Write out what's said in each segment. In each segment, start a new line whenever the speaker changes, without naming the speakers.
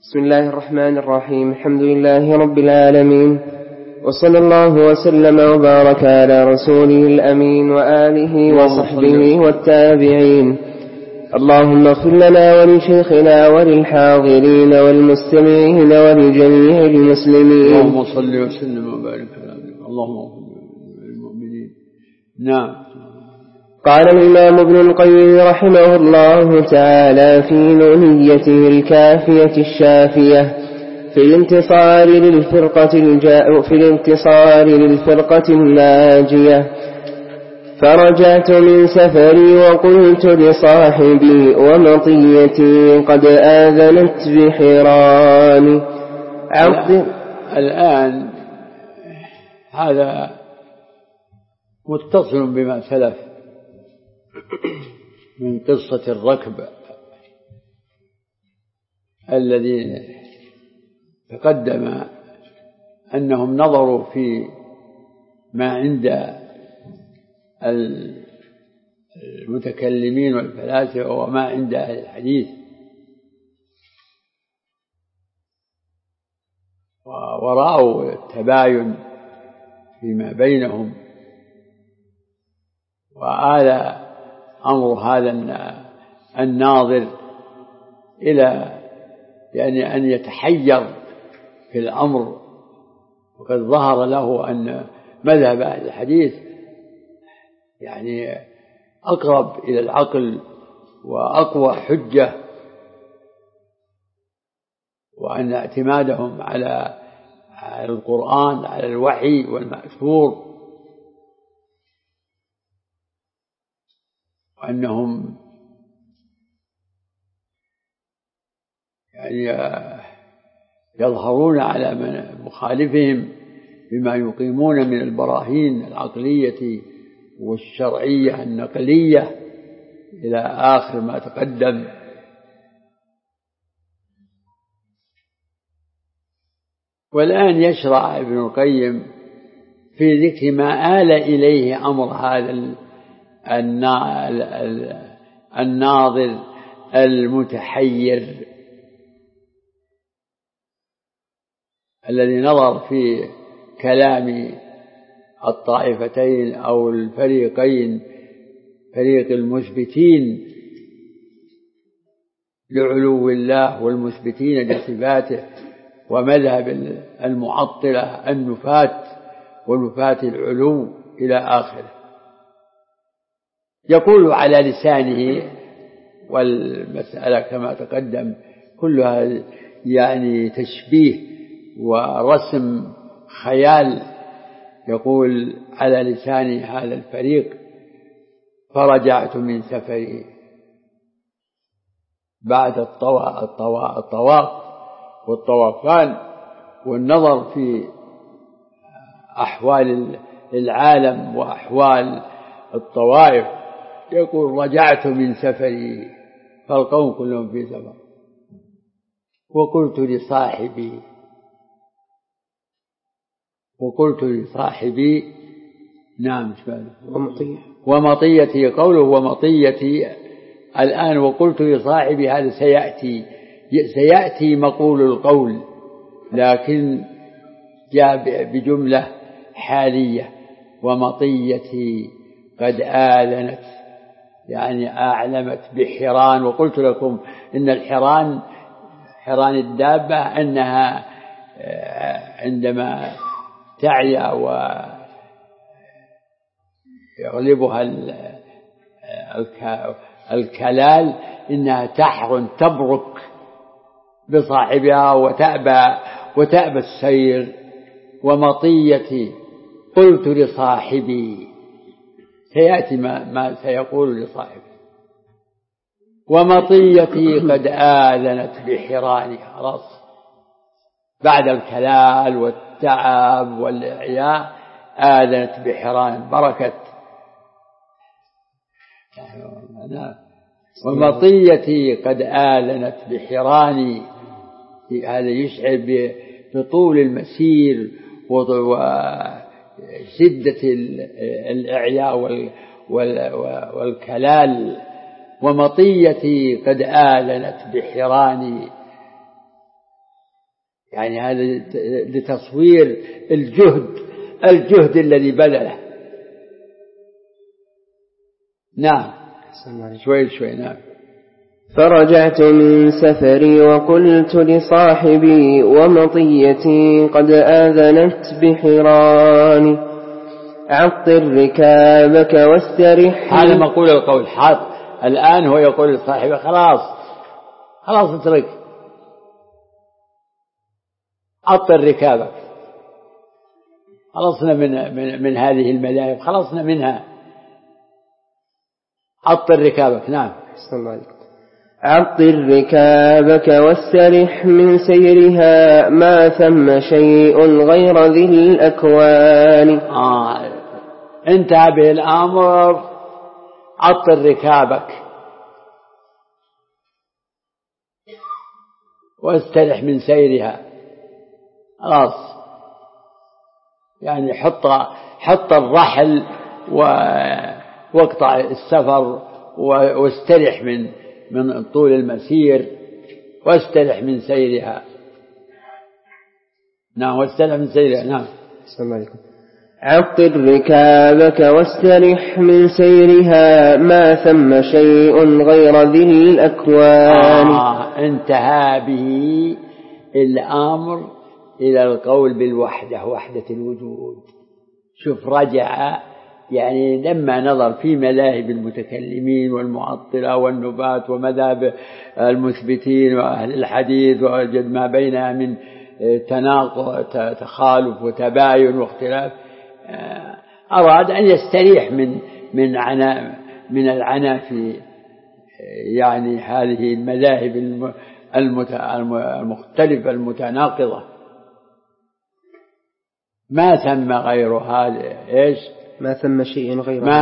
بسم الله الرحمن الرحيم. الحمد لله رب العالمين، وصلى الله وسلم وبارك على رسوله الأمين وآله وصحبه والتابعين. اللهم اغفر لنا ولشيخنا وللحاضرين والمستمعين ولجميع المسلمين.
اللهم صل وسلم وبارك على اللهم اغفر للمؤمنين. نعم.
قال الإمام ابن القيم رحمه الله تعالى في نونيته الكافية الشافية في الانتصار للفرقة الناجية: فرجعت من سفري وقلت لصاحبي ومطيتي قد آذنت بحران.
الآن هذا متصل بما سلف من قصة الركب الذين تقدم أنهم نظروا في ما عند المتكلمين والفلاسفة وما عند أهل الحديث، ورأوا التباين فيما بينهم، وآل أمر هذا الناظر إلى يعني أن يتحير في الأمر، وقد ظهر له أن مذهب أهل الحديث يعني أقرب إلى العقل وأقوى حجة، وأن اعتمادهم على القرآن على الوحي والمأثور، وأنهم يعني يظهرون على مخالفهم بما يقيمون من البراهين العقلية والشرعية النقلية إلى آخر ما تقدم. والآن يشرع ابن القيم في ذكر ما آل إليه أمر هذا الناظر المتحير الذي نظر في كلام الطائفتين أو الفريقين، فريق المثبتين لعلو الله والمثبتين لصفاته، ومذهب المعطلة النفاة ونفاة العلو إلى آخره. يقول على لسانه، والمسألة كما تقدم كلها يعني تشبيه ورسم خيال. يقول على لسان هذا الفريق: فرجعت من سفري بعد الطواف والطوافان والنظر في أحوال العالم وأحوال الطوائف. يقول: رجعت من سفري، فالقوم كلهم في سفر، وقلت لصاحبي نعم ومطيتي. قوله ومطيتي الآن، وقلت لصاحبي هذا سيأتي مقول القول، لكن جاء بجملة حالية: ومطيتي قد آذنت، يعني أعلمت بحران. وقلت لكم إن حران الدابة أنها عندما تعيا ويغلبها الكلال إنها تحر تبرك بصاحبها وتأبى السير. ومطيتي قلت لصاحبي، سيأتي ما سيقول لصاحبه. ومطيتي قد آذنت بحرانها، خلاص بعد الكلال والتعب والإعياء آذنت بحران، بركت. ومطيتي قد آذنت بحراني، هذا يشعر بطول المسير وشدة الإعياء والكلال. ومطيتي قد آذنت بحراني، يعني هذا لتصوير الجهد الذي بذله. نعم شوي نعم.
فرجعت من سفري وقلت لصاحبي ومطيتي قد آذنت بحراني عطر ركابك واسترح.
هذا مقول القول حاط الآن هو يقول لصاحبه خلاص اترك، عطر ركابك، خلصنا من هذه الملاهب، خلصنا منها، عطر ركابك. نعم
عطر ركابك واسترح من سيرها ما ثم شيء غير ذي الأكوان.
انتهى به الأمر، عطر ركابك واسترح من سيرها، خلاص يعني حط الرحل واقطع السفر واسترح من طول المسير، واسترح من سيرها. نعم واسترح من سيرها. نعم
السلام عليكم. عطر ركابك واسترح من سيرها ما ثم شيء غير ذي الأكوان.
انتهى به الأمر إلى القول بالوحدة، وحدة الوجود. شوف رجع يعني لما نظر في ملاهب المتكلمين والمعطلة والنبات ومذهب المثبتين وأهل الحديث، ووجد ما بينها من تناقض تخالف وتباين واختلاف، أراد أن يستريح من العناء في يعني هذه المذاهب المختلفة المتناقضة. ما ثم غير هذا إيش؟
ما ثم شيء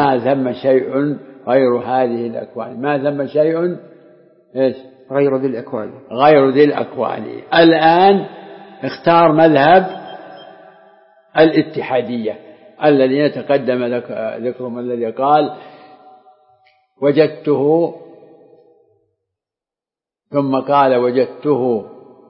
غير هذه الأكوان. ما ثم شيء إيش؟
غير ذي الأكوان.
غير ذي الأكوان. الآن اختار مذهب الاتحادية الذين تقدم ذكرهم، الذي قال وجدته، ثم قال وجدته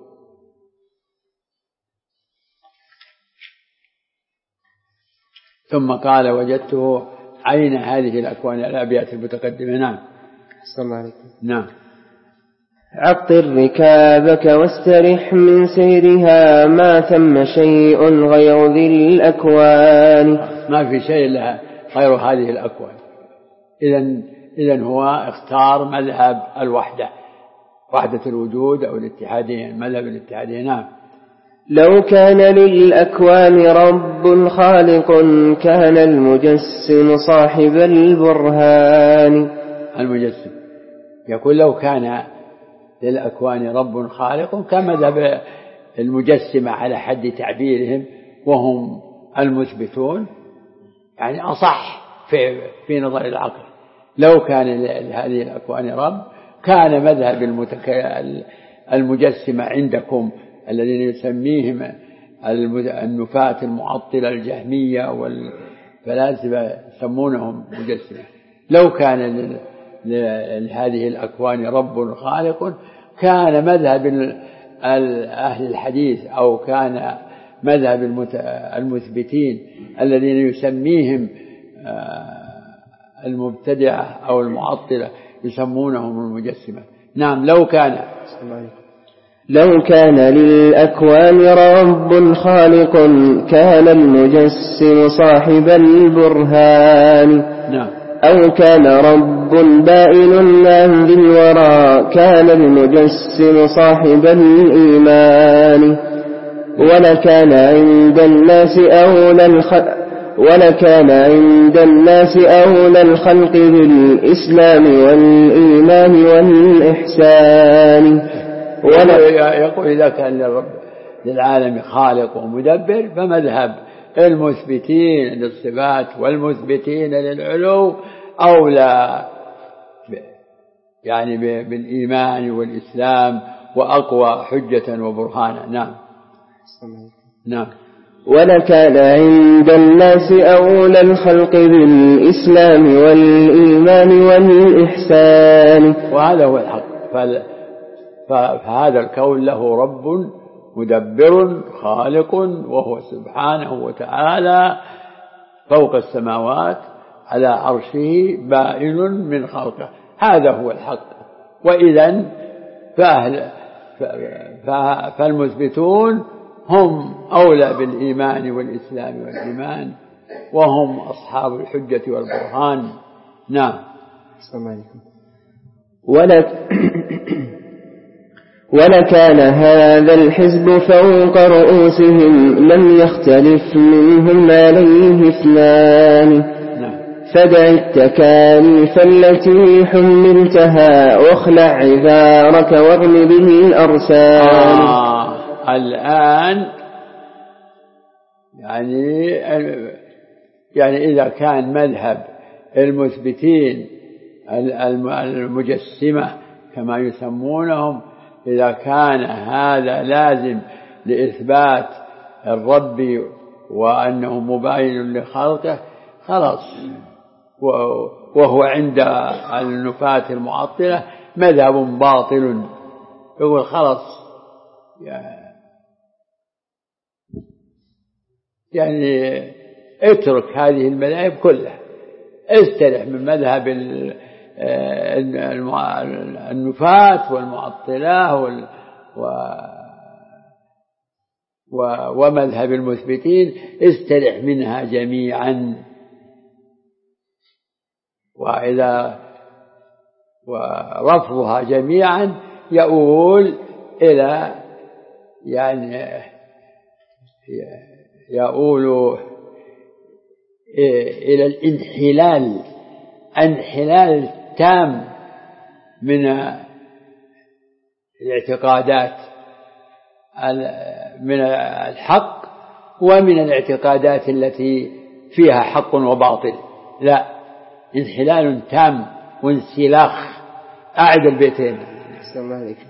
عين هذه الأكوان، الأبيات المتقدمة. نعم
السلام عليكم.
نعم.
عطر ركابك واسترح من سيرها ما ثم شيء غير ذي الأكوان.
ما في شيء لها غير هذه الأكوان. إذن هو اختار مذهب الوحدة، وحدة الوجود أو الاتحادية، مذهب الاتحادية. نعم.
لو كان للأكوان رب خالق كان المجسم صاحب البرهان.
المجسم يقول لو كان للأكوان رب خالق كان مذهب المجسمة على حد تعبيرهم، وهم المثبتون، يعني أصح في نظر العقل. لو كان لهذه الأكوان رب كان مذهب المجسمة عندكم الذين يسميهم النفاة المعطلة الجهمية والفلاسفة يسمونهم مجسمة. لو كان لهذه الأكوان رب خالق كان مذهب أهل الحديث أو كان مذهب المثبتين الذين يسميهم المبتدعة أو المعطلة يسمونهم المجسمة. نعم.
لو كان للأكوان رب خالق كان المجسم صاحب البرهان.
نعم.
أو كان رب بائن عن ذي الورى كان المجسم صاحب الإيمان. ولكان عند الناس أولى الخلق بالإسلام والإيمان والإحسان.
يقول إذا كان للعالم خالق ومدبر فمذهب المثبتين للصفات والمثبتين للعلو أولى يعني بالإيمان والإسلام وأقوى حجة وبرهانا. نعم. نعم.
ولكان عند الناس أولى الخلق بالإسلام والإيمان والإحسان.
وهذا هو الحق. فهذا الكون له رب مدبر خالق، وهو سبحانه وتعالى فوق السماوات على عرشه بائن من خلقه. هذا هو الحق. وإذن فالمثبتون هم أولى بالإيمان والإسلام والإيمان، وهم أصحاب الحجة والبرهان. نعم.
السلام عليكم. ولكان هذا الحزب فوق رؤوسهم لم يختلف منهم عليه اثنان. فدع التكاليف التي حملتها واخلع عذارك وارم به الأرسال.
الآن يعني إذا كان مذهب المثبتين المجسمة كما يسمونهم، إذا كان هذا لازم لإثبات الرب وأنه مباين لخلقه خلاص، وهو عند النفاة المعطلة مذهب باطل، يقول خلاص يعني اترك هذه المذاهب كلها، استرح من مذهب النفاة والمعطلة ومذهب المثبتين، استرح منها جميعا. ورفضها جميعا يؤول إلى الانحلال التام من الاعتقادات من الحق ومن الاعتقادات التي فيها حق وباطل. لا، انحلال تام وانسلاخ. أعد البيتين.
السلام عليكم.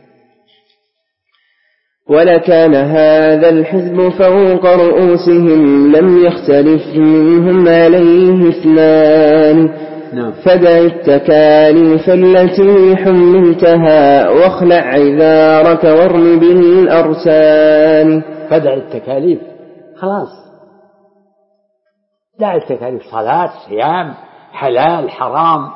ولكان هذا الحزب فوق رؤوسهم لم يختلف منهم عليه اثنان. فدع التكاليف التي حملتها واخلع عذارك وارم به الأرسال.
فدع التكاليف، خلاص دع التكاليف، صلاة صيام حلال حرام،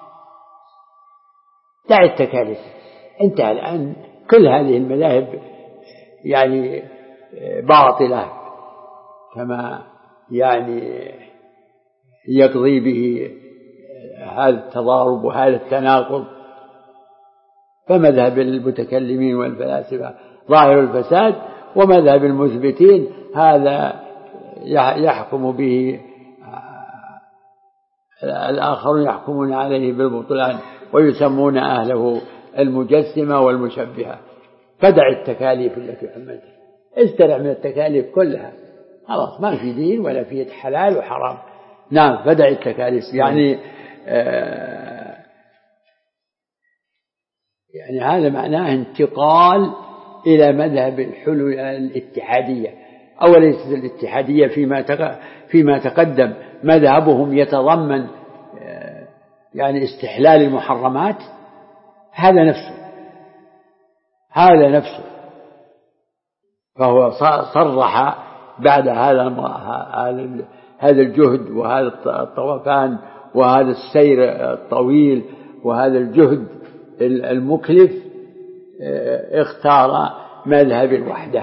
دع التكاليف. انت الآن كل هذه المذاهب يعني باطلة كما يعني يقضي به هذا التضارب وهذا التناقض. فمذهب المتكلمين والفلاسفة ظاهر الفساد، ومذهب المثبتين هذا يحكم به الآخرون، يحكمون عليه بالبطلان ويسمون أهله المجسمة والمشبهة. فدع التكاليف التي حملتها، استرع من التكاليف كلها، خلاص ما في دين ولا في حلال وحرام. نعم، فدع التكاليف يعني هذا معناه انتقال إلى مذهب الحلول الاتحادية. أوليست الاتحادية فيما تقدم مذهبهم يتضمن يعني استحلال المحرمات؟ هذا نفسه. فهو صرح بعد هذا الجهد وهذا الطوفان وهذا السير الطويل وهذا الجهد المكلف، اختار مذهب الوحدة،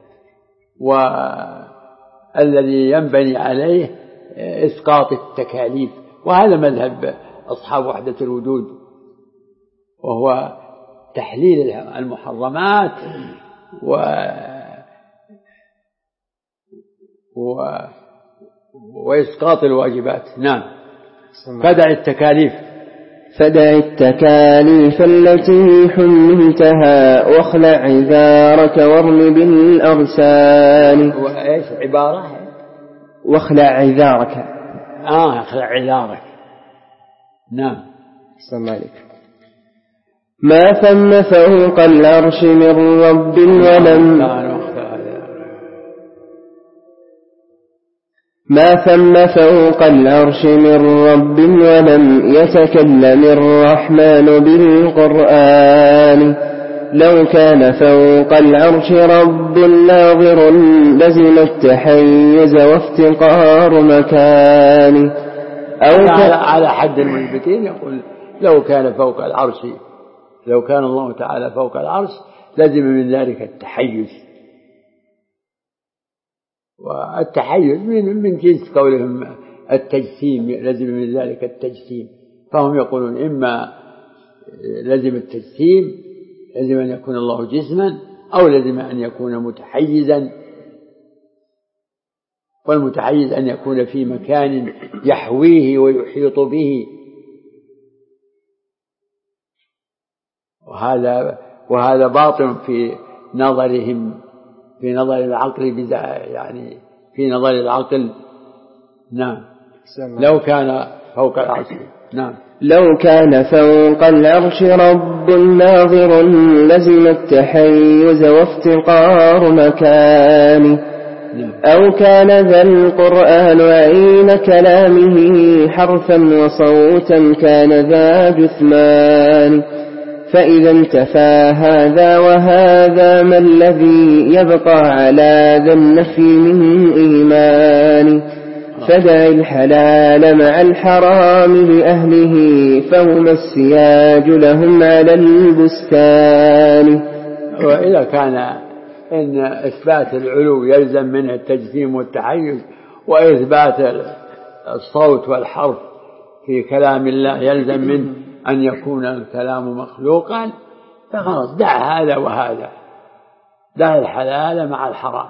والذي ينبني عليه إسقاط التكاليف. وهذا مذهب أصحاب وحدة الوجود، وهو تحليل المحرمات وإسقاط الواجبات. نعم. فدع التكاليف
التي حملتها واخلع عذارك وارم به الأرسال.
وإيش عبارة؟
واخلع عذارك.
اخلع عذارك. نعم.
السلام عليكم. ما ثم فوق العرش من رب ولم يتكلم الرحمن بالقرآن. لو كان فوق العرش رب ناظر لزم التحيز وافتقار مكان.
على حد المثبتين يقول لو كان فوق العرش، لو كان الله تعالى فوق العرش لزم من ذلك التحيز، والتحيز من جنس قولهم التجسيم، لزم من ذلك التجسيم، فهم يقولون إما لزم التجسيم، لزم أن يكون الله جسما، أو لزم أن يكون متحيزا، والمتحيز أن يكون في مكان يحويه ويحيط به، وهذا باطل في نظرهم، في نظر العقل، يعني في نظر العقل. نعم. لو كان فوق العرش. نعم.
لو كان فوق العرش رب ناظر لزم التحيز وافتقار مكان. أو كان ذا القرآن عين كلامه حرفا وصوتا كان ذا جثمان. فإذا انتفى هذا وهذا ما الذي يبقى على ذا النفي من إيمان. فدع الحلال مع الحرام لأهله فهما السياج لهم على البستان.
وإذا كان إن إثبات العلو يلزم منه التجسيم والتحيز، وإثبات الصوت والحرف في كلام الله يلزم منه أن يكون الكلام مخلوقا، فخلاص دع هذا وهذا، دع الحلال مع الحرام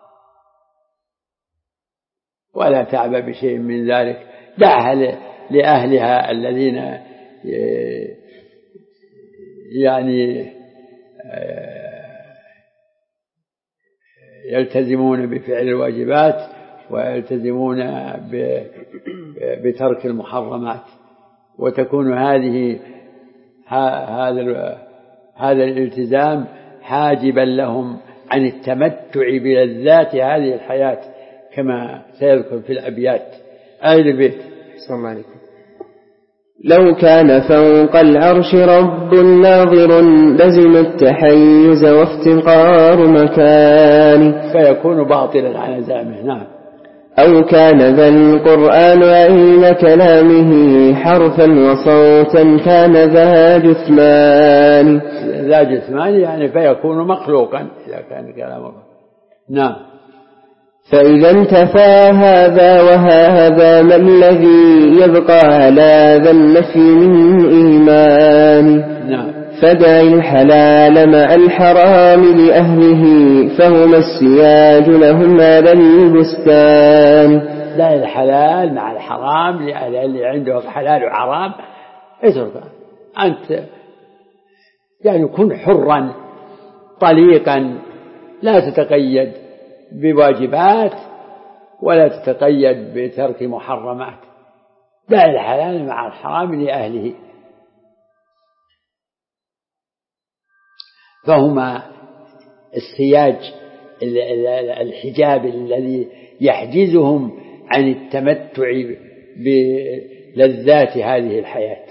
ولا تعب بشيء من ذلك، دعها لأهلها الذين يعني يلتزمون بفعل الواجبات ويلتزمون بترك المحرمات، وتكون هذا الالتزام حاجبا لهم عن التمتع بلذات هذه الحياة، كما سيذكر في الأبيات آل البيت.
السلام عليكم. لو كان فوق العرش رب ناظر لزم التحيز وافتقار مكان.
فيكون باطلا على زعمه. نعم.
أو كان ذا القرآن عين كلامه حرفا وصوتا كان ذا جثمان.
ذا جثمان يعني فيكون مخلوقا إذا كان كلامه. نعم.
فإذا انتفى هذا وهذا ما الذي يبقى على ذا النفي من إيمان.
نعم.
فدع الحلال مع الحرام لأهله فهما السياج لهم على البستان.
دع الحلال مع الحرام لأهله، اللي عنده حلال وحرام اترك أنت، يعني كن حرا طليقا، لا تتقيد بواجبات ولا تتقيد بترك محرمات، دع الحلال مع الحرام لأهله، فهما السياج، الحجاب الذي يحجزهم عن التمتع بلذات هذه الحياة.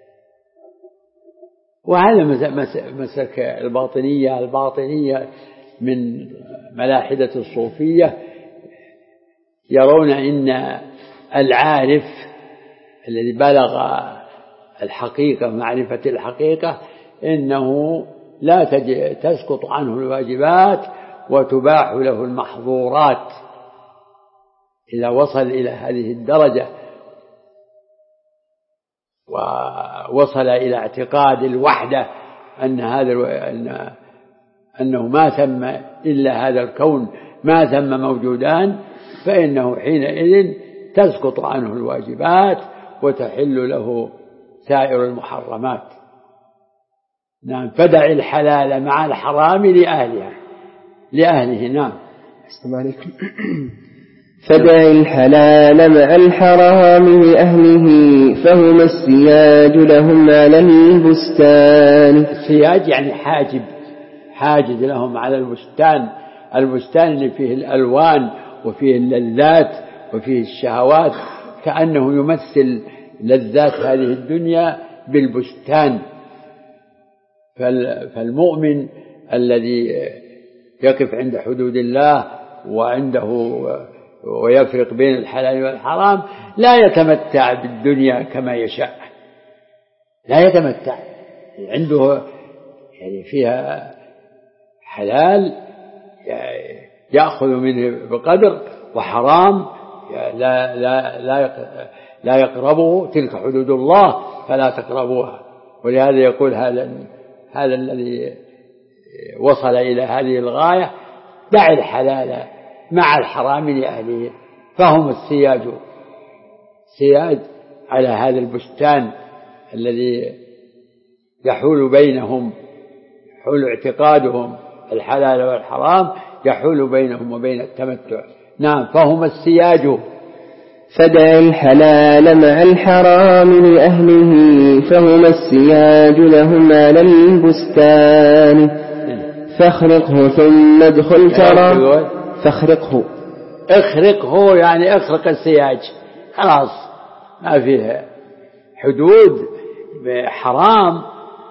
وهذا مسلك الباطنية من ملاحدة الصوفية، يرون إن العارف الذي بلغ الحقيقة، معرفة الحقيقة، إنه لا تسقط عنه الواجبات وتباح له المحظورات إذا وصل إلى هذه الدرجة ووصل إلى اعتقاد الوحدة أنه ما ثم إلا هذا الكون، ما ثم موجودان، فإنه حينئذ تسقط عنه الواجبات وتحل له سائر المحرمات. نعم. فدع الحلال مع الحرام لأهله. نعم.
السلام عليكم. فدع الحلال مع الحرام لأهله فهما السياج لهم على البستان.
السياج يعني حاجز لهم على البستان اللي فيه الألوان وفيه اللذات وفيه الشهوات، كأنه يمثل لذات هذه الدنيا بالبستان، فالمؤمن الذي يقف عند حدود الله وعنده ويفرق بين الحلال والحرام لا يتمتع بالدنيا كما يشاء، لا يتمتع، عنده يعني فيها حلال يأخذ منه بقدر، وحرام لا يقربه، تلك حدود الله فلا تقربوها. ولهذا يقول هذا الذي وصل إلى هذه الغاية: دع الحلال مع الحرام لأهله فهم السياج على هذا البستان الذي يحول بينهم، يحول اعتقادهم الحلال والحرام، يحول بينهم وبين التمتع. نعم، فهم السياج.
فدع الحلال مع الحرام لأهله فهما السياج لهم على البستان. فاخرقه ثم ادخل ترى.
اخرقه يعني اخرق السياج، خلاص ما فيه حدود حرام.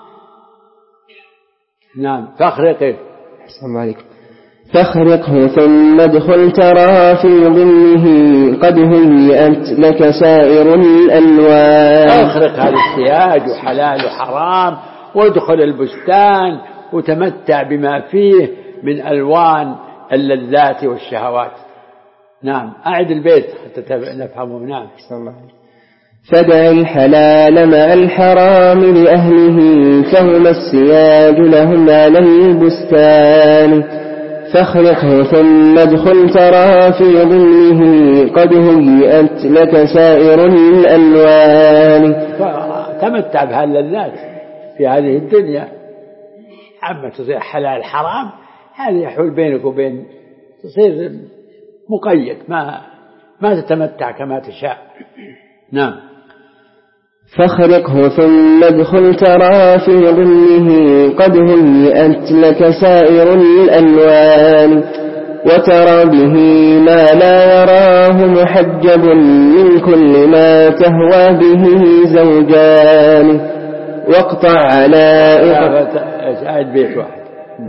نعم، فاخرقه.
السلام عليكم. فاخرقه ثم ادخل ترى في ظله قد هيئت لك سائر الألوان.
اخرق هذا السياج وحلال وحرام، وادخل البستان وتمتع بما فيه من ألوان اللذات والشهوات. نعم، أعد البيت حتى نفهمه. نعم.
فدع الحلال مع الحرام لأهله فهما السياج لهم على البستان. فاخرقه ثم ادخل ترى في ظله قد هيئت لك سائر الألوان.
تمتع بهذه اللذات في هذه الدنيا. أما تصير حلال حرام هذا يحول بينك وبين، تصير مقيد، ما تتمتع كما تشاء. نعم.
فاخرقه ثم ادخل ترى في ظله قد هيئت لك سائر الألوان. وترى به ما لا يراه محجب من كل ما تهوى به زوجان. واقطع علائق.
بيت واحد.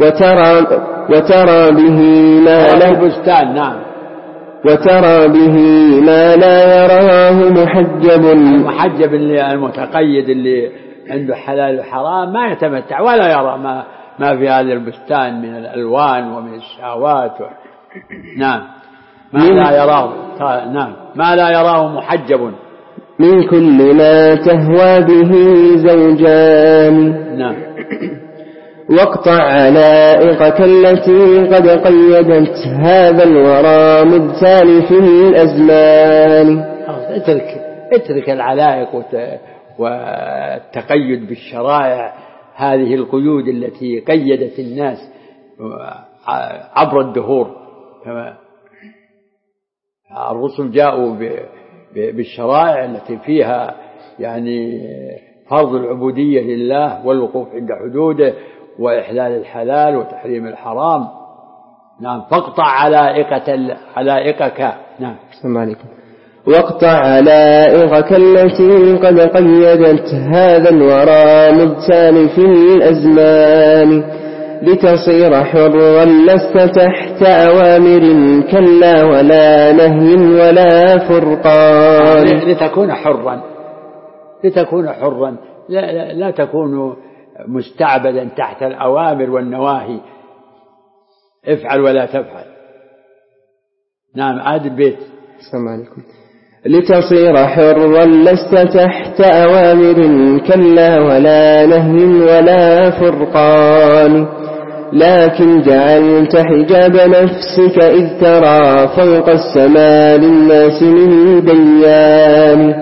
وترى به ما لا
بستان. نعم.
وترى به ما لا يراه محجب
المتقيد اللي عنده حلال وحرام ما يتمتع ولا يرى ما في هذا البستان من الألوان ومن الشهوات نعم، ما لا يراه محجب
من كل ما تهوى به زوجان.
نعم.
واقطع علائقك التي قد قيدت هذا الورى مدسال في الأزمان.
اترك العلائق والتقيد بالشرائع، هذه القيود التي قيدت الناس عبر الدهور. كما الرسل جاءوا بالشرائع التي فيها يعني فرض العبودية لله والوقوف عند حدوده وإحلال الحلال وتحريم الحرام. نعم. فاقطع علائقك. نعم.
السلام عليكم. واقطع علائقك التي قد قيدت هذا الورى مدسال في الأزمان. لتصير حرا لست تحت أوامر كلا ولا نهي ولا فرقان.
لتكون حرا لا تكون مستعبدا تحت الأوامر والنواهي، افعل ولا تفعل. نعم. عاد البيت.
السلام عليكم. لتصير حرا لست تحت أوامر كلا ولا نهي ولا فرقان. لكن جعلت حجاب نفسك إذ ترى فوق السماء للناس من ديان.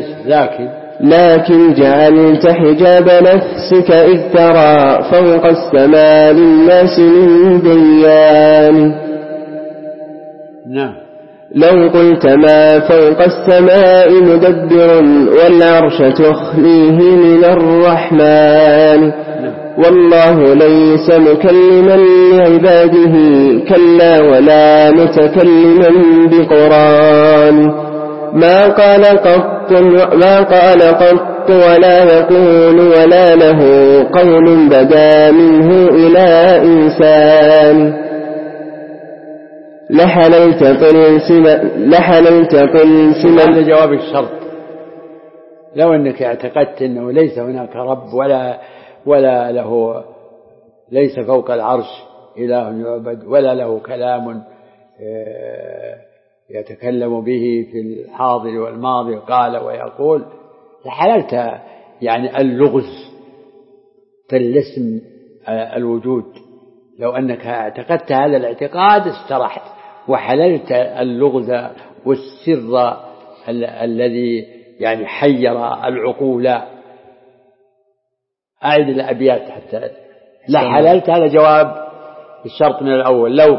لكن جعلت حجاب نفسك إذ ترى فوق السماء للناس من ديان.
نعم.
لو قلت ما فوق السماء مدبر والعرش تخليه من الرحمن. والله ليس مكلما لعباده كلا ولا متكلما بقران. ما قال قط ولا يقول ولا له قول بدا منه إلى إنسان لحللت طلسما.
هذا جواب الشرط. لو أنك اعتقدت أنه ليس هناك رب ولا له، ليس فوق العرش إله يعبد ولا له كلام يتكلم به في الحاضر والماضي قال ويقول، لحللت يعني اللغز طلسم الوجود. لو أنك اعتقدت هذا الاعتقاد استرحت وحللت اللغز والسر الذي يعني حير العقول. أعد الأبيات حتى لا حللت. هذا جواب الشرط من الأول. لو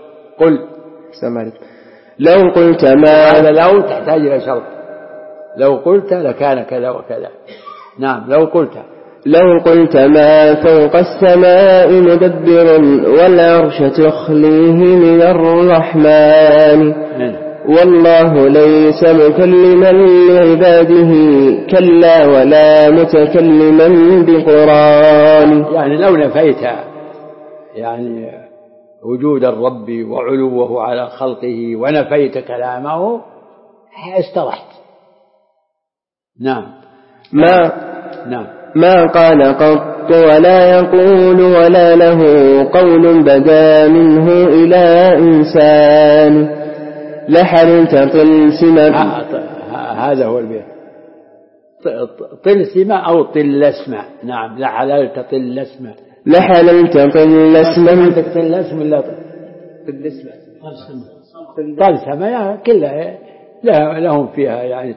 قلت ما،
هذا لو تحتاج إلى شرط. لو قلت لكان كذا وكذا. نعم. لو قلت ما فوق السماء مدبر والعرش تخليه من الرحمن والله ليس مكلما لعباده كلا ولا متكلما بقران. يعني لو نفيت يعني وجود الرب وعلوه على خلقه ونفيت كلامه استرحت. نعم.
ما قال قط ولا يقول ولا له قول بدا منه إلى إنسان لحللت طلسما.
هذا هو البيت. طلسما أو طلسما. نعم. لحللت طلسما. طلسم ولا طلسما كلها لهم فيها يعني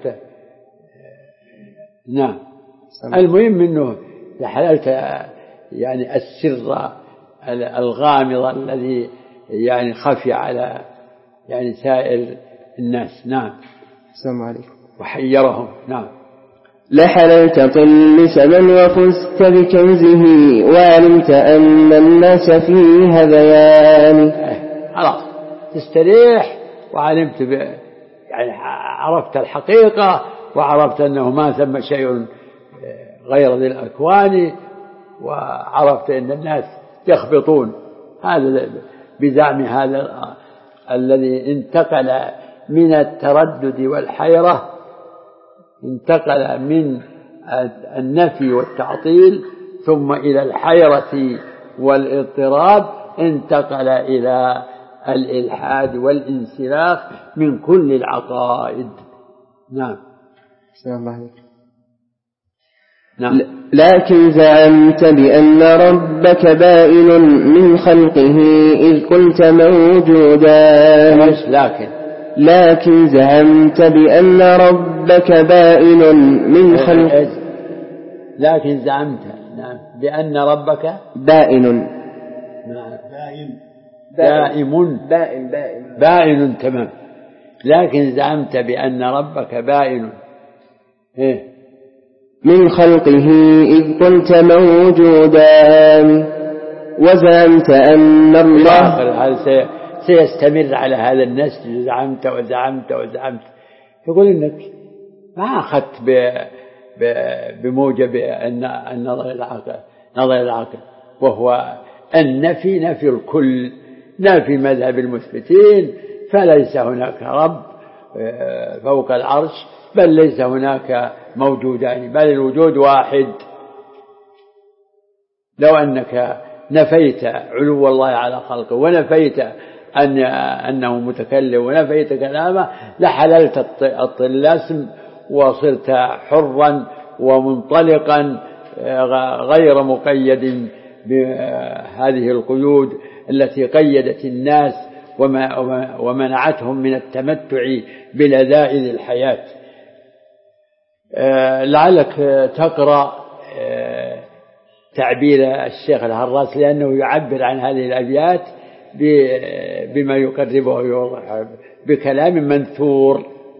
نعم. المهم انه لحللت يعني السر الغامض الذي يعني خفي على يعني سائر الناس. نعم.
السلام عليكم.
وحيرهم. نعم.
لحللت طلسما وفزت بكنزه وعلمت أن الناس فيه هذيان.
خلاص تستريح وعلمت يعني عرفت الحقيقة وعرفت أنه ما ثم شيء غير ذي الأكوان وعرفت أن الناس يخبطون. هذا بزعم هذا الذي انتقل من التردد والحيرة، انتقل من النفي والتعطيل ثم إلى الحيرة والاضطراب، انتقل إلى الإلحاد والانسلاخ من كل العقائد. نعم.
السلام الله عليك.
نعم.
لكن زعمت بأن ربك بائن من خلقه إذ قلت موجودان. لكن زعمت بأن ربك بائن من خلقه.
لكن زعمت نعم بأن ربك
بائن.
بائن تمام. لكن زعمت بأن ربك بائن
من خلقه إذ قلت موجودان وزعمت أن الله
سيستمر على هذا النسج. زعمت وزعمت يقول إنك ما أخذت بموجب نظر العقل وهو النفي، نفي الكل، نفي مذهب المثبتين. فليس هناك رب فوق العرش، بل ليس هناك موجودان، بل الوجود واحد. لو أنك نفيت علو الله على خلقه ونفيت أنه متكلم ونفيت كلامه لحللت الطلسم وصرت حرا ومنطلقا غير مقيد بهذه القيود التي قيدت الناس ومنعتهم من التمتع بلذائذ الحياة. لعلك تقرأ تعبير الشيخ الهراس لأنه يعبر عن هذه الأبيات بما يقربه ويوضح بكلام منثور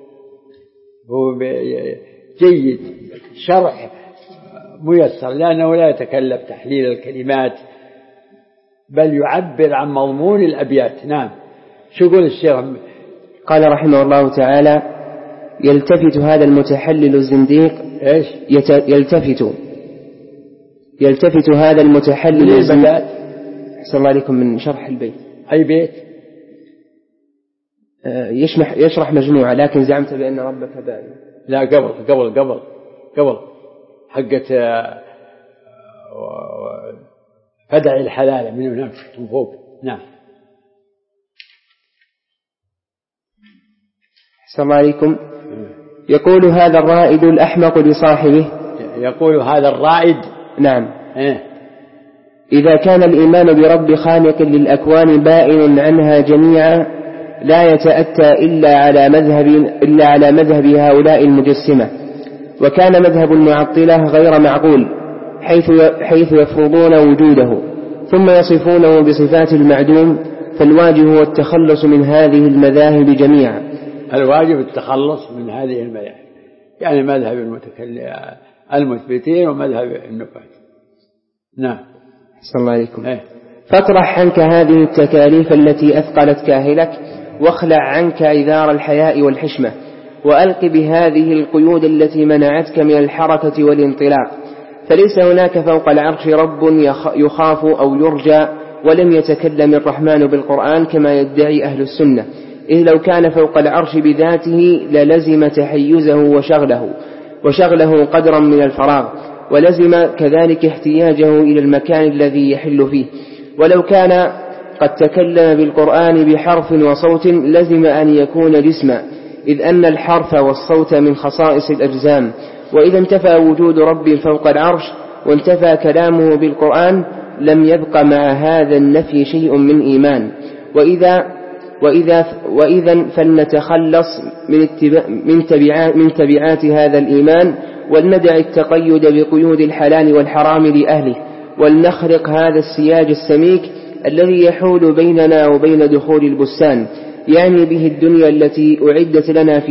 جيد، شرح ميسر، لأنه لا يتكلف تحليل الكلمات بل يعبر عن مضمون الأبيات. نعم. شو يقول الشيخ؟
قال رحمه الله تعالى: يلتفت هذا المتحلل الزنديق
إيش؟
يلتفت هذا المتحلل الزنديق.
أحسن
الله عليكم من شرح البيت.
أي بيت؟
يشرح مجموعة لكن زعمت بأن ربك بائن.
لا قبل حقة فدع الحلال من هناك من فوق. نعم.
أحسن الله عليكم. يقول هذا الرائد الأحمق لصاحبه.
يقول هذا الرائد.
نعم. إذا كان الإيمان برب خالق للأكوان بائن عنها جميعا لا يتأتى إلا على مذهب هؤلاء المجسمة، وكان مذهب المعطلة غير معقول حيث يفرضون وجوده ثم يصفونه بصفات المعدوم، فالواجب هو التخلص من هذه المذاهب جميعا.
الواجب التخلص من هذه المذاهب، يعني مذهب المثبتين ومذهب النفاة. نعم.
صلى الله عليكم. فاطرح عنك هذه التكاليف التي أثقلت كاهلك، واخلع عنك عذار الحياء والحشمة، وألق بهذه القيود التي منعتك من الحركة والانطلاق، فليس هناك فوق العرش رب يخاف أو يرجى، ولم يتكلم الرحمن بالقرآن كما يدعي أهل السنة، إذ لو كان فوق العرش بذاته للزم تحيزه وشغله قدرا من الفراغ، ولزم كذلك احتياجه إلى المكان الذي يحل فيه. ولو كان قد تكلم بالقرآن بحرف وصوت لزم أن يكون جسما، إذ أن الحرف والصوت من خصائص الأجزام. وإذا انتفى وجود رب فوق العرش وانتفى كلامه بالقرآن لم يبق مع هذا النفي شيء من إيمان. وإذا فلنتخلص من تبعات هذا الإيمان، ولندع التقيد بقيود الحلال والحرام لأهله، ولنخرق هذا السياج السميك الذي يحول بيننا وبين دخول البستان، يعني به الدنيا التي أعدت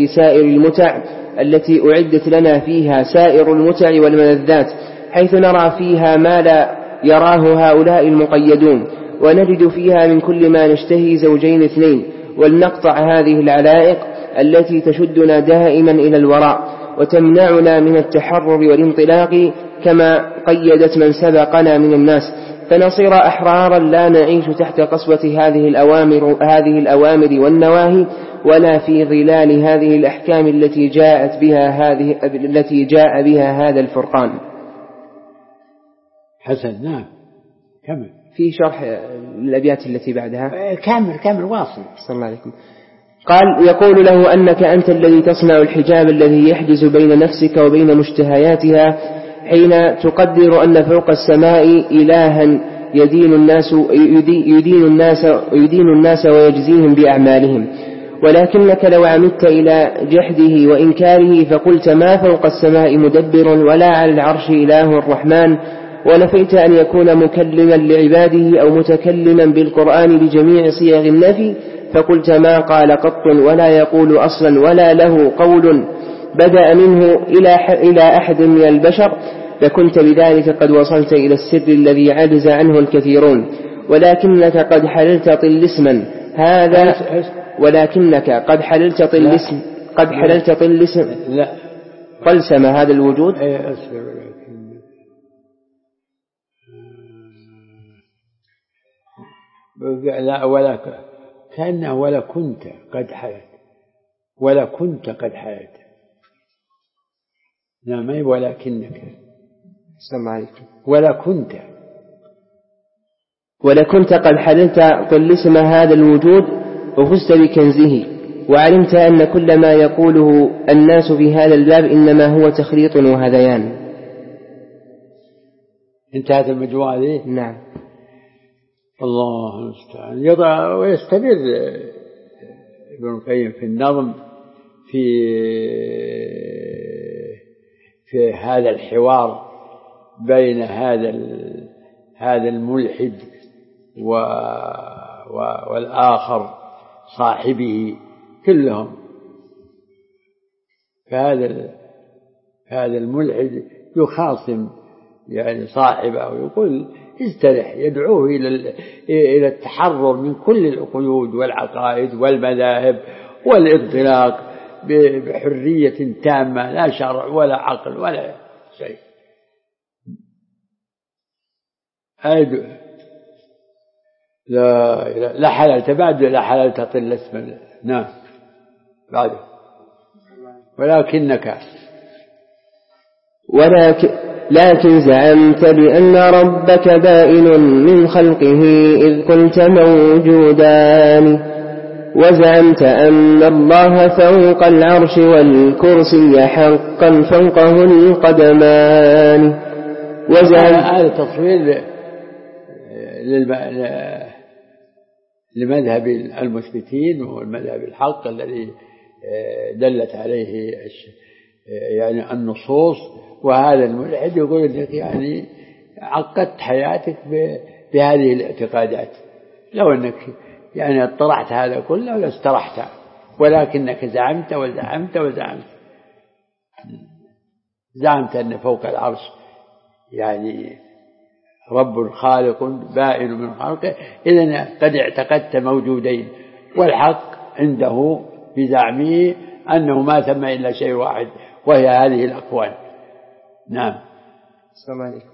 لنا فيها سائر المتع والملذات، حيث نرى فيها ما لا يراه هؤلاء المقيدون، ونجد فيها من كل ما نشتهي زوجين اثنين، ولنقطع هذه العلائق التي تشدنا دائما إلى الوراء وتمنعنا من التحرر والانطلاق كما قيدت من سبقنا من الناس، فنصير أحرارا لا نعيش تحت قسوة هذه الأوامر والنواهي، ولا في ظلال هذه الأحكام التي جاء بها هذا الفرقان.
حسن. نعم. كمل.
في شرح الأبيات التي بعدها.
كامل واصل.
صلى الله عليكم. قال: يقول له أنك أنت الذي تصنع الحجاب الذي يحجز بين نفسك وبين مشتهياتها، حين تقدر أن فوق السماء إلها يدين الناس ويجزيهم بأعمالهم، ولكنك لو عمدت إلى جحده وإنكاره فقلت ما فوق السماء مدبر ولا على العرش إله الرحمن، ونفيت أن يكون مكلما لعباده أو متكلما بالقرآن بجميع صيغ النفي، فقلت ما قال قط ولا يقول أصلا ولا له قول بدأ منه إلى أحد من البشر، لكنت بذلك قد وصلت إلى السر الذي عجز عنه الكثيرون، ولكنك قد حللت طلسما هذا طلسم هذا الوجود.
لا ولا كنت قد حللت. نعم. ولكنك.
السلام عليكم. ولكنت قد حللت طلسم هذا الوجود وفزت بكنزه، وعلمت أن كل ما يقوله الناس في هذا الباب إنما هو تخريط وهذيان.
انتهت المجموعة دي.
نعم.
الله المستعان. يضع ويستمر ابن القيم في النظم في هذا الحوار بين هذا الملحد والآخر صاحبه كلهم. فهذا الملحد يخاصم يعني صاحبه ويقول استرح، يدعوه إلى التحرر من كل القيود والعقائد والمذاهب والانطلاق بحرية تامة، لا شرع ولا عقل ولا شيء. لا حللت بعد، لا حللت طل اسم. نعم بعده.
لكن زعمت بأن ربك بائن من خلقه إذ قلت موجودان، وزعمت أن الله فوق العرش والكرسي حقا فوقه القدمان.
هذا تصوير لمذهب المثبتين والمذهب الحق الذي دلت عليه يعني النصوص. وهذا الملحد يقول لك يعني عقدت حياتك بهذه الاعتقادات، لو أنك يعني اطرحت هذا كله لاسترحت، ولكنك زعمت وزعمت وزعمت. زعمت أن فوق العرش يعني رب خالق بائن من خلقه، إذن قد اعتقدت موجودين، والحق عنده بزعمه أنه ما ثم إلا شيء واحد وهي هذه الأكوان. نعم.
السلام عليكم.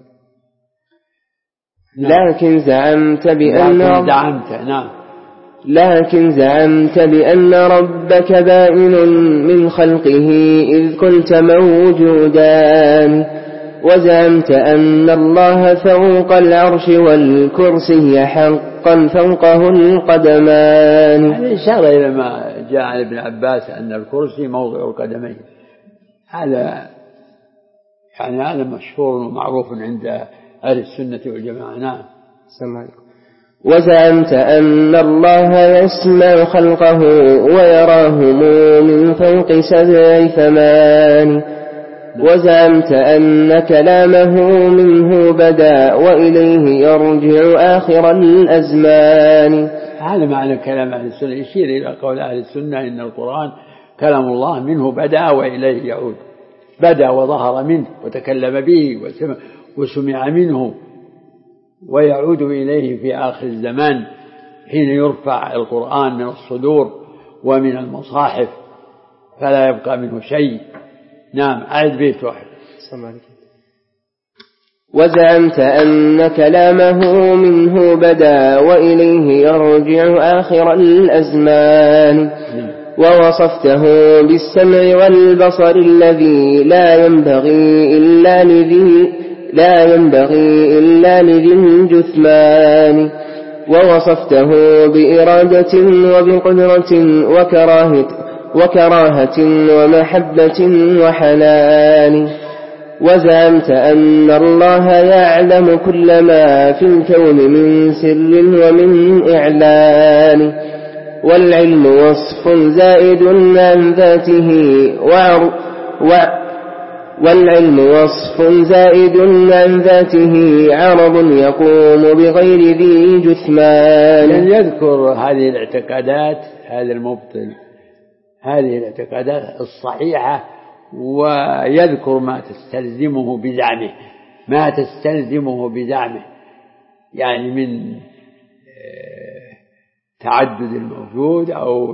لكن زعمت بأن ربك بائن من خلقه إذ قلت موجودان، وزعمت أن الله فوق العرش والكرسي حقا فوقه القدمان.
هذه إشارة إلى ما جاء عن ابن عباس أن الكرسي موضع القدمين. هذا يعني هذا مشهور ومعروف عند أهل السنة والجماعة. نعم.
وزعمت أن الله يسمع خلقه ويراهم من فوق 7 ثمان، وزعمت أن كلامه منه بدا وإليه يرجع آخر الأزمان.
هذا معنى كلام أهل السنة، يشير إلى قول أهل السنة إن القرآن كلام الله منه بدا وإليه يعود. بدا وظهر منه وتكلم به وسمع منه، ويعود إليه في آخر الزمان حين يرفع القرآن من الصدور ومن المصاحف فلا يبقى منه شيء. نعم. أعد بيت واحد.
وزعمت أن كلامه منه بدا وإليه يرجع آخر الأزمان، ووصفته بالسمع والبصر الذي لا ينبغي إلا لذي الجثمان، ووصفته بإرادة وبقدرة وكراهة ومحبة وحنان، وزعمت أن الله يعلم كل ما في الكون من سر ومن إعلان، والعلم وصف زائد عن ذاته عرض يقوم بغير ذي جثمان.
يعني يذكر هذه الاعتقادات، هذا المبطل هذه الاعتقادات الصحيحة، ويذكر ما تستلزمه بزعمه يعني من تعدد الموجود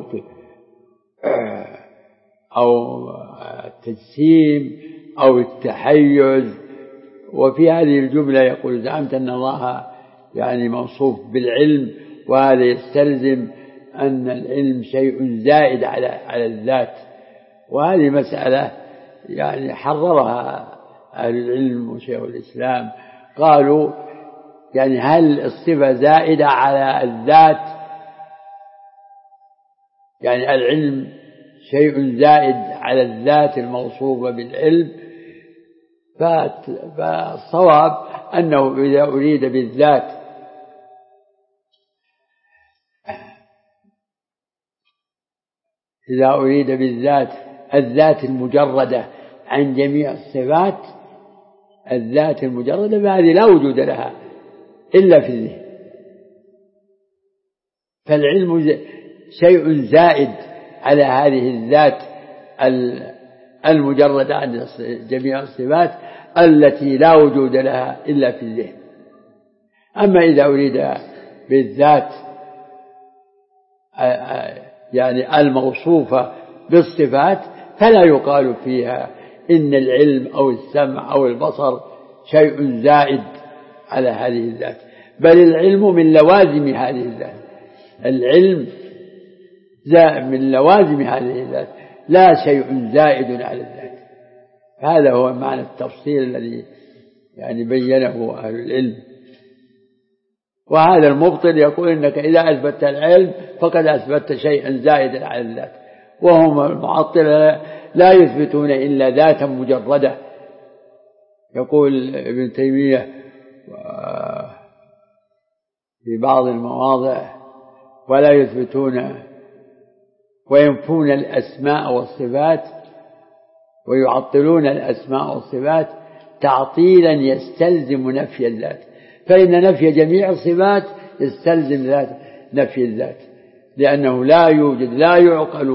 أو التجسيم أو التحيز. وفي هذه الجملة يقول زعمت أن الله يعني موصوف بالعلم، وهذا يستلزم أن العلم شيء زائد على الذات. وهذه مسألة يعني حررها أهل العلم وشيخ الإسلام، قالوا يعني هل الصفة زائدة على الذات؟ يعني العلم شيء زائد على الذات الموصوفة بالعلم، فالصواب أنه إذا أريد بالذات الذات المجردة عن جميع الصفات، الذات المجردة فهذه لا وجود لها إلا في الذهن. فالعلم شيء زائد على هذه الذات المجردة عن جميع الصفات التي لا وجود لها إلا في الذهن. أما إذا أريد بالذات يعني الموصوفة بالصفات فلا يقال فيها إن العلم أو السمع أو البصر شيء زائد على هذه الذات، بل العلم من لوازم هذه الذات، العلم من لوازم هذه الذات، لا شيء زائد على الذات. هذا هو معنى التفصيل الذي يعني بينه أهل العلم. وهذا المبطل يقول إنك إذا أثبتت العلم فقد أثبتت شيئا زائدا على الذات، وهم المعطلة لا يثبتون إلا ذاتا مجردة. يقول ابن تيمية في بعض المواضع: ولا يثبتون وينفون الأسماء والصفات ويعطلون الأسماء والصفات تعطيلا يستلزم نفي الذات، فإن نفي جميع الصفات يستلزم نفي الذات، لأنه لا يعقل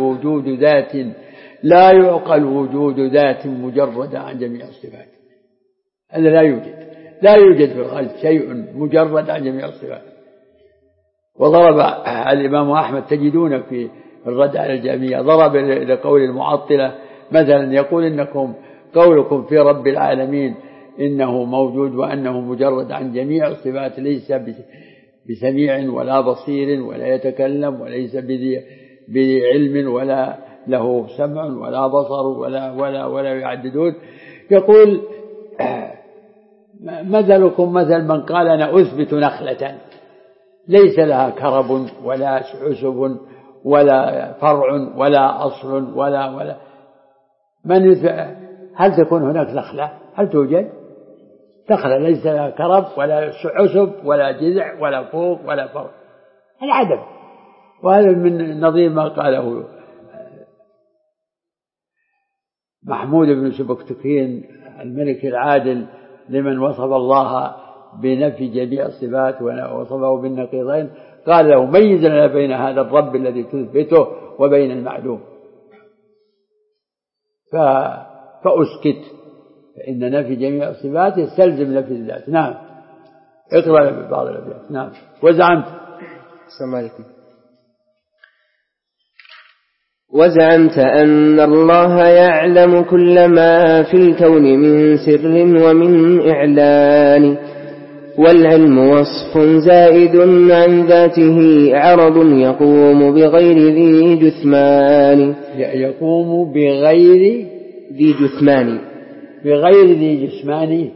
وجود ذات مجردة عن جميع الصفات. هذا لا يوجد في الخلق شيء مجرد عن جميع الصفات. وضرب الإمام أحمد تجدون في الرد على الجهمية ضرب لقول المعطلة مثلا، يقول إنكم قولكم في رب العالمين إنه موجود وأنه مجرد عن جميع الصفات، ليس بسميع ولا بصير ولا يتكلم وليس بذي علم ولا له سمع ولا بصر ولا يعددون. يقول مثلكم مثل من قال أنا أثبت نخلة ليس لها كرب ولا عشب ولا فرع ولا أصل ولا هل تكون هناك نخلة؟ هل توجد نخلة ليس لها كرب ولا عشب ولا جذع ولا فوق ولا فرع؟ العدم. وهذا من نظير ما قاله محمود بن سبكتكين الملك العادل لمن وصف الله بنفي جميع الصفات ووصفه بالنقيضين، قال له: ميز لنا بين هذا الرب الذي تثبته وبين المعلوم. فأسكت، فإن نفي جميع الصفات يستلزم نفي الذات. نعم، اقرأ بعض الأبيات. نعم. وزعمت
السلام عليكم. وزعمت أن الله يعلم كل ما في الكون من سر ومن إعلان، والعلم وصف زائد عن ذاته عرض يقوم بغير ذي جثمان.
يقوم بغير
ذي جثمان.
بغير ذي جثمان.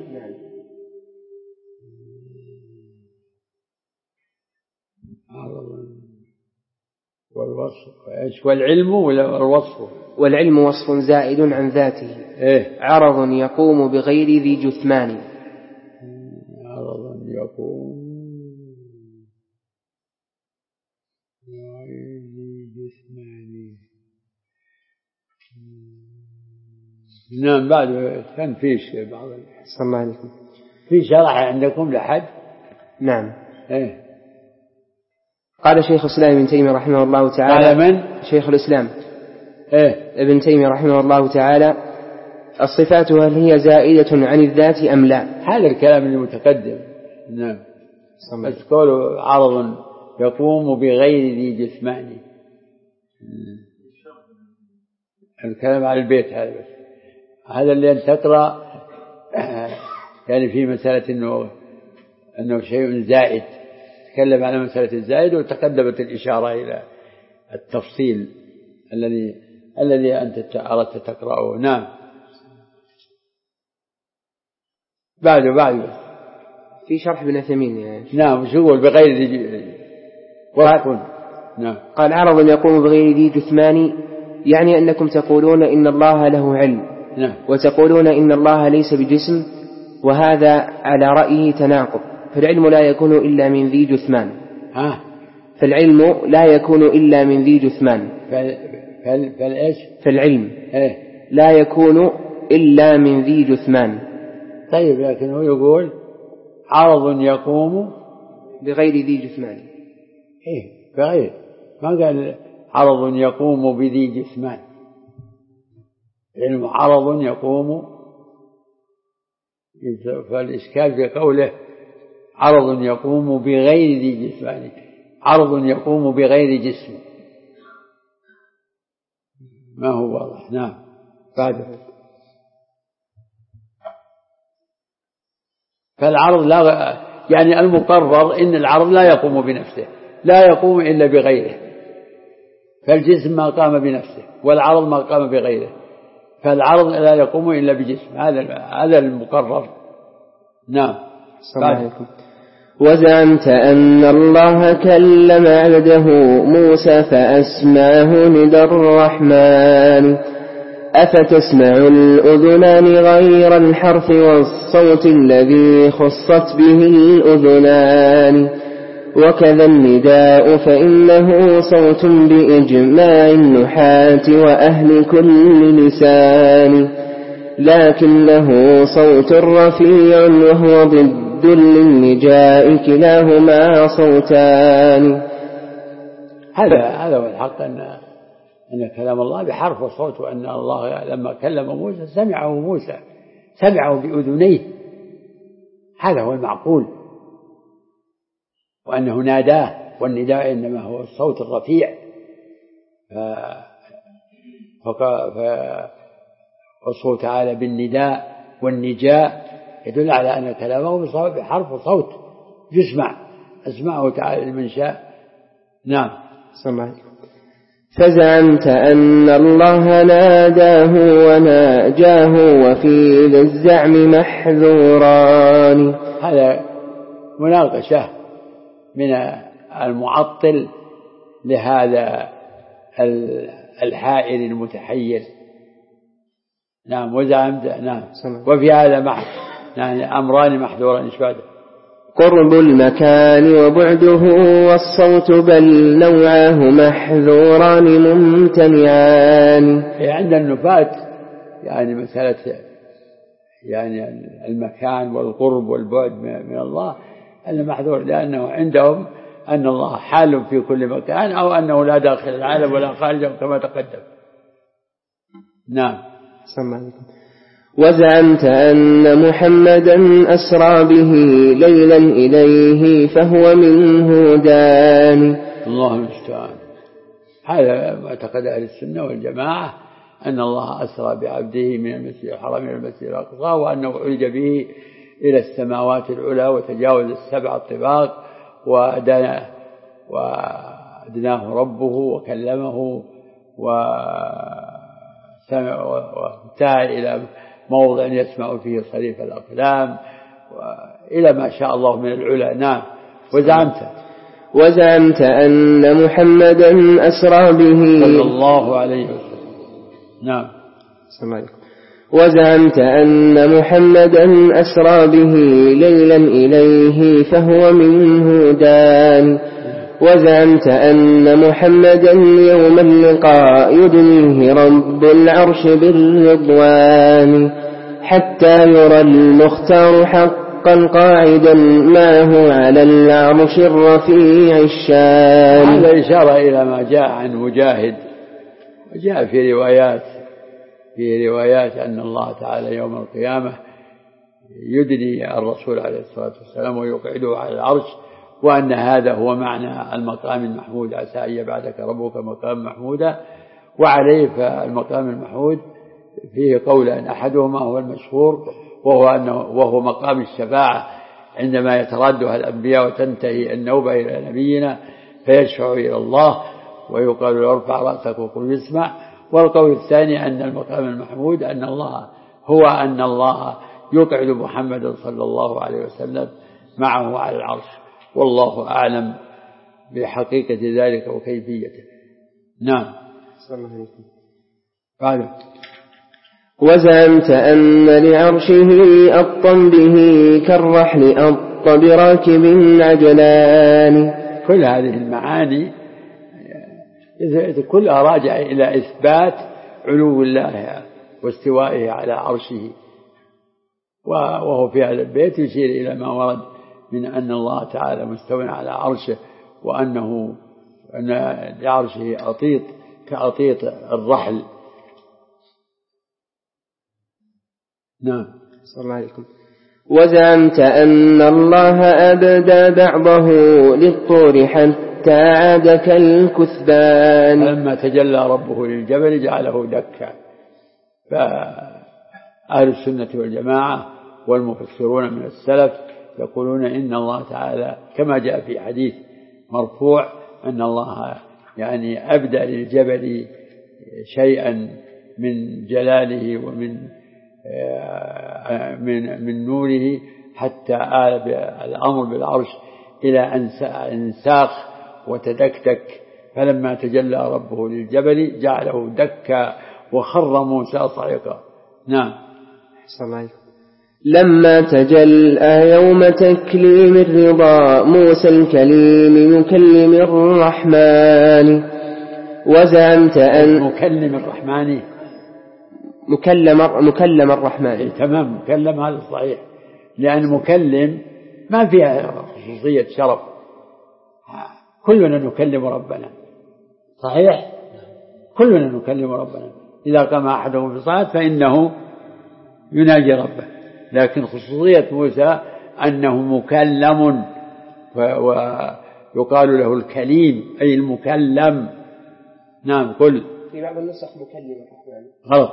والوصف والعلم والوصف.
والعلم وصف زائد عن ذاته عرض يقوم بغير ذي جثمان.
عرض يقوم بغير ذي جثمان. نعم. بعد كان فيش بعض.
صلى الله عليكم.
في شرح عندكم لحد؟
نعم. قال شيخ الإسلام ابن تيمية رحمه الله تعالى.
قال من؟
شيخ الإسلام ابن تيمية رحمه الله تعالى: الصفات هل هي زائدة عن الذات أم لا؟
هذا الكلام المتقدم. نعم. بس قوله عرض يقوم بغير ذي جثمان، الكلام على البيت هذا. بس هذا اللي أن تقرأ يعني في مسألة أنه شيء زائد، تكلم على مسألة الزائد وتقدمت الإشارة إلى التفصيل الذي أنت أردت تقرأه. نعم. بعد
في شرح ابن عثيمين يعني.
نعم. شو يقول؟ بغير ذي وصف. نعم.
قال: عرض يقوم بغير ذي جثمان، يعني أنكم تقولون إن الله له علم.
نعم.
وتقولون إن الله ليس بجسم، وهذا على رأيه تناقض، فالعلم لا يكون إلا من ذي جثمان. فالعلم لا يكون إلا من ذي جثمان.
فالإيش؟
فالعلم لا يكون إلا من ذي جثمان.
طيب، لكن هو يقول عرض يقوم
بغير ذي جثمان.
بغير، ما قال عرض يقوم بذي جثمان. علم عرض يقوم، فالإشكال في قوله عرض يقوم بغير ذي جثمان، عرض يقوم بغير جسم. ما هو واضح. نعم. بعد فالعرض لا يعني المقرر إن العرض لا يقوم بنفسه، لا يقوم إلا بغيره، فالجسم ما قام بنفسه والعرض ما قام بغيره، فالعرض لا يقوم إلا بجسم، هذا المقرر. نعم.
وزعمت أن الله كلم عبده موسى فأسماه ندى الرحمن، أفتسمع الأذنان غير الحرف والصوت الذي خصت به الأذنان، وكذا النداء فإنه صوت بإجماع النحاة وأهل كل لسان، لكن له صوت رفيع وهو ضد للنجاء كلاهما صوتان.
هذا هو الحق، أن كلام الله بحرف وصوت، وأن الله لما كلم موسى سمعه بأذنيه، هذا هو المعقول، وأنه ناداه، والنداء إنما هو الصوت الرفيع. فوصفه تعالى بالنداء والنجاء يدل على أن كلامه بحرف وصوت يسمع، أسمعه تعالى لمن شاء. نعم.
فزعمت أن الله ناداه وناجاه وفي ذا الزعم محذوران.
هذا مناقشة من المعطل لهذا الحائر المتحير. نعم. وزعمت. نعم. وفي هذا يعني أمران محذوران. إيش بعده؟
قرب المكان وبعده والصوت بل نوعاه محذوران ممتنعان.
عند النفاة يعني مسألة يعني المكان والقرب والبعد من الله أنه محذور، لأنه عندهم أن الله حال في كل مكان، أو أنه لا داخل العالم ولا خارجه كما تقدم. نعم.
وزعمت أن محمدا أسرى به ليلا إليه فهو منه دان.
الله المستعان. هذا معتقد أهل السنة والجماعة، أن الله أسرى بعبده من المسجد الحرام إلى المسجد الأقصى، وأنه عرج به إلى السماوات العلى وتجاوز السبع الطباق، وأدناه ربه وكلمه وانتهى إلى موضع يسمع فيه صريف الأقلام إلى ما شاء الله من العلا. نعم.
وزعمت أن محمدا أسرى به
صلى الله عليه وسلم. نعم.
وزعمت أن محمدا أسرى به ليلا إليه فهو منه دان. وزعمت أن محمدا يوم اللقاء يدنيه رب العرش بالرضوان، حتى يرى المختار حقا قاعدا ما هو على العرش الرفيع الشان.
هذا إشارة إلى ما جاء عن مجاهد، وجاء في روايات أن الله تعالى يوم القيامة يدني الرسول عليه الصلاة والسلام ويقعده على العرش، وأن هذا هو معنى المقام المحمود، عسى أن يبعثك ربك مقام محمودا. وعليه فالمقام المحمود فيه قولان، أحدهما هو المشهور وهو مقام الشفاعة، عندما يتردها الأنبياء وتنتهي النوبة إلى نبينا فيشفع إلى الله ويقال له ارفع رأسك وقل يسمع. والقول الثاني أن المقام المحمود أن الله يقعد محمدا صلى الله عليه وسلم معه على العرش، والله أعلم بحقيقة ذلك وكيفيته. نعم. قال
وزعمت أن لعرشه أطا به كالرحل أط براكب عجلان.
كل هذه المعاني كلها راجعة إلى إثبات علو الله واستوائه على عرشه، وهو في هذا البيت يشير إلى ما ورد من أن الله تعالى مستوٍ على عرشه، وأن لعرشه أطيط كأطيط الرحل.
نعم. صلى الله عليكم. وزعمت أن الله أبدى بعضه للطور حتى عاد كالكثبان.
لما تجلى ربه للجبل جعله دكا. فأهل السنة والجماعة والمفسرون من السلف يقولون إن الله تعالى كما جاء في حديث مرفوع أن الله يعني أبدى للجبل شيئا من جلاله ومن من نوره حتى آل الأمر بالعرش إلى أن ساخ وتدكتك. فلما تجلى ربه للجبل جعله دكا وخر موسى صعقا. نعم.
لما تجلى يوم تكليم الرضا موسى الكليم يكلم الرحمن. وزعمت أن
مكلم الرحمن
مكلم الرحمن.
تمام، مكلم هذا صحيح، لأن مكلم ما فيها خصوصية شرف، كلنا نكلم ربنا. صحيح، كلنا نكلم ربنا. إذا قام أحدهم في الصلاة فإنه يناجي ربه، لكن خصوصية موسى أنه مكلم ويقال له الكليم أي المكلم. نعم. قل
في بعض النسخ مكلم الرحمن.
غلط،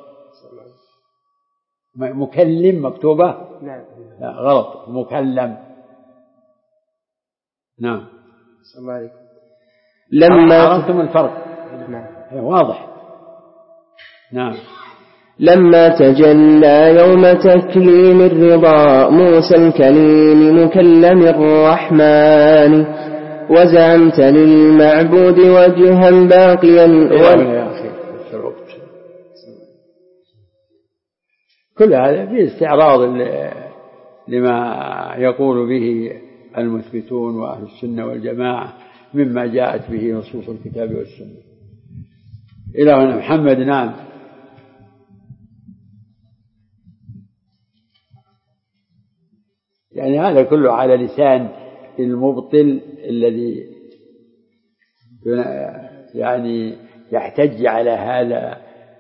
مكلم مكتوبة.
نعم.
لا غلط، مكلم. نعم.
السلام عليكم. لما
عرفتم الفرق.
نعم.
واضح. نعم.
لما تجلى يوم تكليم الرضا موسى الكليم مكلم الرحمن. وزعمت للمعبود وجها باقيا
يا أخي كل هذا في استعراض لما يقول به المثبتون وأهل السنة والجماعة مما جاءت به نصوص الكتاب والسنة. إلهنا محمد. نعم. يعني هذا كله على لسان المبطل الذي يعني يحتج على هذا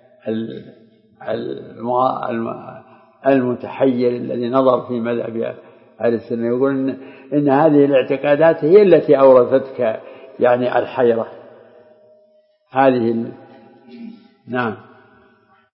المتحير الذي نظر في مذهب أهل السنة، يقول إن هذه الاعتقادات هي التي أورثتك يعني الحيرة هذه. نعم.